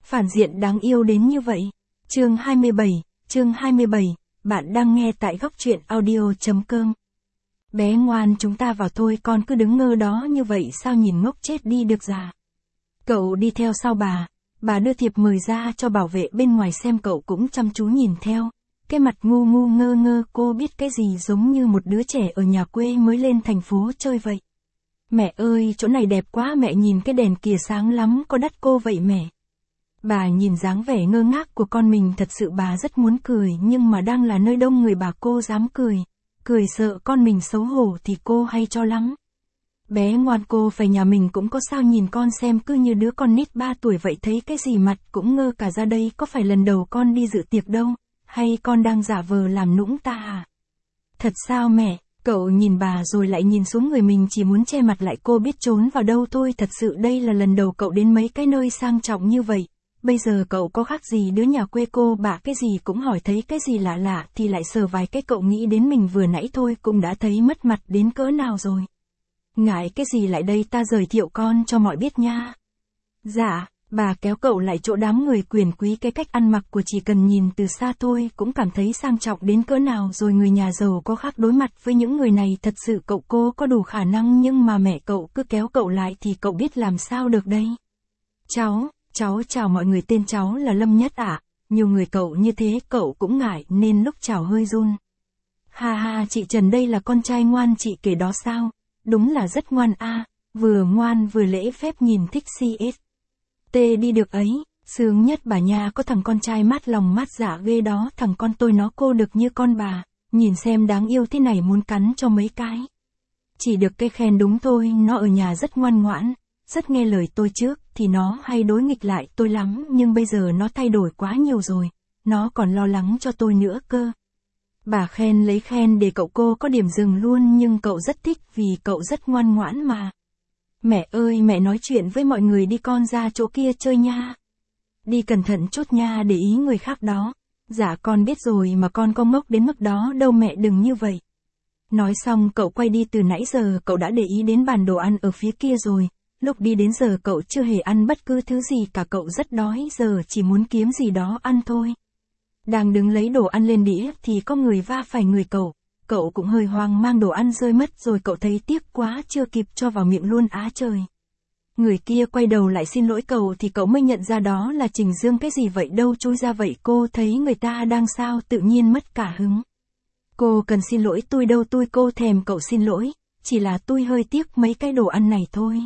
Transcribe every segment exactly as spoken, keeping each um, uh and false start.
Phản diện đáng yêu đến như vậy. Chương hai mươi bảy, chương hai mươi bảy, bạn đang nghe tại góc truyện audio.com. Bé ngoan, chúng ta vào thôi, con cứ đứng ngơ đó như vậy sao nhìn ngốc chết đi được già. Cậu đi theo sau bà, bà đưa thiệp mời ra cho bảo vệ bên ngoài xem, cậu cũng chăm chú nhìn theo. Cái mặt ngu ngu ngơ ngơ, cô biết cái gì, giống như một đứa trẻ ở nhà quê mới lên thành phố chơi vậy. Mẹ ơi, chỗ này đẹp quá mẹ, nhìn cái đèn kìa sáng lắm, có đắt cô vậy mẹ? Bà nhìn dáng vẻ ngơ ngác của con mình, thật sự bà rất muốn cười, nhưng mà đang là nơi đông người bà cô dám cười. Cười sợ con mình xấu hổ thì cô hay cho lắm. Bé ngoan, cô phải nhà mình cũng có sao, nhìn con xem cứ như đứa con nít ba tuổi vậy, thấy cái gì mặt cũng ngơ cả ra đây, có phải lần đầu con đi dự tiệc đâu, hay con đang giả vờ làm nũng ta à? Thật sao mẹ? Cậu nhìn bà rồi lại nhìn xuống người mình, chỉ muốn che mặt lại, cô biết trốn vào đâu thôi, thật sự đây là lần đầu cậu đến mấy cái nơi sang trọng như vậy. Bây giờ cậu có khác gì đứa nhà quê, cô bà cái gì cũng hỏi, thấy cái gì lạ lạ thì lại sờ vài cái, cậu nghĩ đến mình vừa nãy thôi cũng đã thấy mất mặt đến cỡ nào rồi. Ngại cái gì, lại đây ta giới thiệu con cho mọi biết nha. Dạ, bà kéo cậu lại chỗ đám người quyền quý, cái cách ăn mặc của chỉ cần nhìn từ xa thôi cũng cảm thấy sang trọng đến cỡ nào rồi, người nhà giàu có khác, đối mặt với những người này thật sự cậu cô có đủ khả năng, nhưng mà mẹ cậu cứ kéo cậu lại thì cậu biết làm sao được đây. Cháu, cháu chào mọi người, tên cháu là Lâm Nhất ạ. À. Nhiều người cậu như thế cậu cũng ngại nên lúc chào hơi run. Ha ha, chị Trần đây là con trai ngoan chị kể đó sao? Đúng là rất ngoan a, à. Vừa ngoan vừa lễ phép, nhìn thích xê ét tê đi được ấy. Sướng nhất bà nha, có thằng con trai mát lòng mát dạ ghê đó, thằng con tôi nó cô được như con bà, nhìn xem đáng yêu thế này muốn cắn cho mấy cái. Chỉ được cái khen đúng thôi, nó ở nhà rất ngoan ngoãn, rất nghe lời tôi, trước thì nó hay đối nghịch lại tôi lắm, nhưng bây giờ nó thay đổi quá nhiều rồi, nó còn lo lắng cho tôi nữa cơ. Bà khen lấy khen để cậu cô có điểm dừng luôn, nhưng cậu rất thích vì cậu rất ngoan ngoãn mà. Mẹ ơi, mẹ nói chuyện với mọi người đi, con ra chỗ kia chơi nha. Đi cẩn thận chút nha, để ý người khác đó. Dạ con biết rồi mà, con có ngốc đến mức đó đâu mẹ, đừng như vậy. Nói xong cậu quay đi, từ nãy giờ cậu đã để ý đến bàn đồ ăn ở phía kia rồi. Lúc đi đến giờ cậu chưa hề ăn bất cứ thứ gì cả, cậu rất đói, giờ chỉ muốn kiếm gì đó ăn thôi. Đang đứng lấy đồ ăn lên đĩa thì có người va phải người cậu. Cậu cũng hơi hoang mang, đồ ăn rơi mất rồi, cậu thấy tiếc quá chưa kịp cho vào miệng luôn, á trời. Người kia quay đầu lại xin lỗi cậu thì cậu mới nhận ra đó là Trình Dương. Cái gì vậy, đâu chui ra vậy, cô thấy người ta đang sao tự nhiên mất cả hứng. Cô cần xin lỗi tôi đâu, tôi cô thèm cậu xin lỗi, chỉ là tôi hơi tiếc mấy cái đồ ăn này thôi.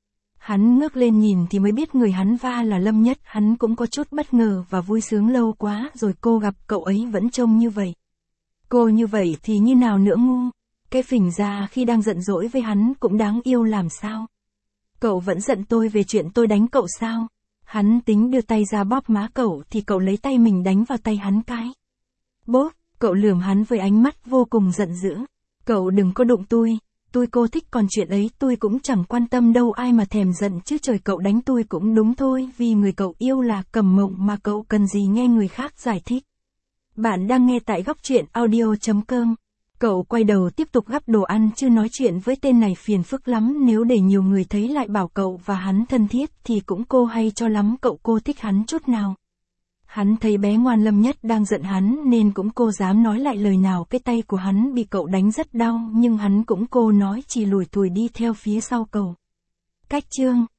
Hắn ngước lên nhìn thì mới biết người hắn va là Lâm Nhất, hắn cũng có chút bất ngờ và vui sướng, lâu quá rồi cô gặp cậu ấy vẫn trông như vậy. Cô như vậy thì như nào nữa, ngu. Cái phình ra khi đang giận dỗi với hắn cũng đáng yêu làm sao. Cậu vẫn giận tôi về chuyện tôi đánh cậu sao? Hắn tính đưa tay ra bóp má cậu thì cậu lấy tay mình đánh vào tay hắn cái. Bốp, cậu lườm hắn với ánh mắt vô cùng giận dữ. Cậu đừng có đụng tôi, tôi cô thích, còn chuyện ấy tôi cũng chẳng quan tâm đâu, ai mà thèm giận chứ trời, cậu đánh tôi cũng đúng thôi, vì người cậu yêu là Cầm Mộng mà, cậu cần gì nghe người khác giải thích. Bạn đang nghe tại góc truyện audio.com. Cậu quay đầu tiếp tục gắp đồ ăn, chứ nói chuyện với tên này phiền phức lắm, nếu để nhiều người thấy lại bảo cậu và hắn thân thiết thì cũng cô hay cho lắm, cậu cô thích hắn chút nào. Hắn thấy bé ngoan Lâm Nhất đang giận hắn nên cũng cô dám nói lại lời nào, cái tay của hắn bị cậu đánh rất đau nhưng hắn cũng cô nói chỉ lủi thủi đi theo phía sau cậu. Cách chương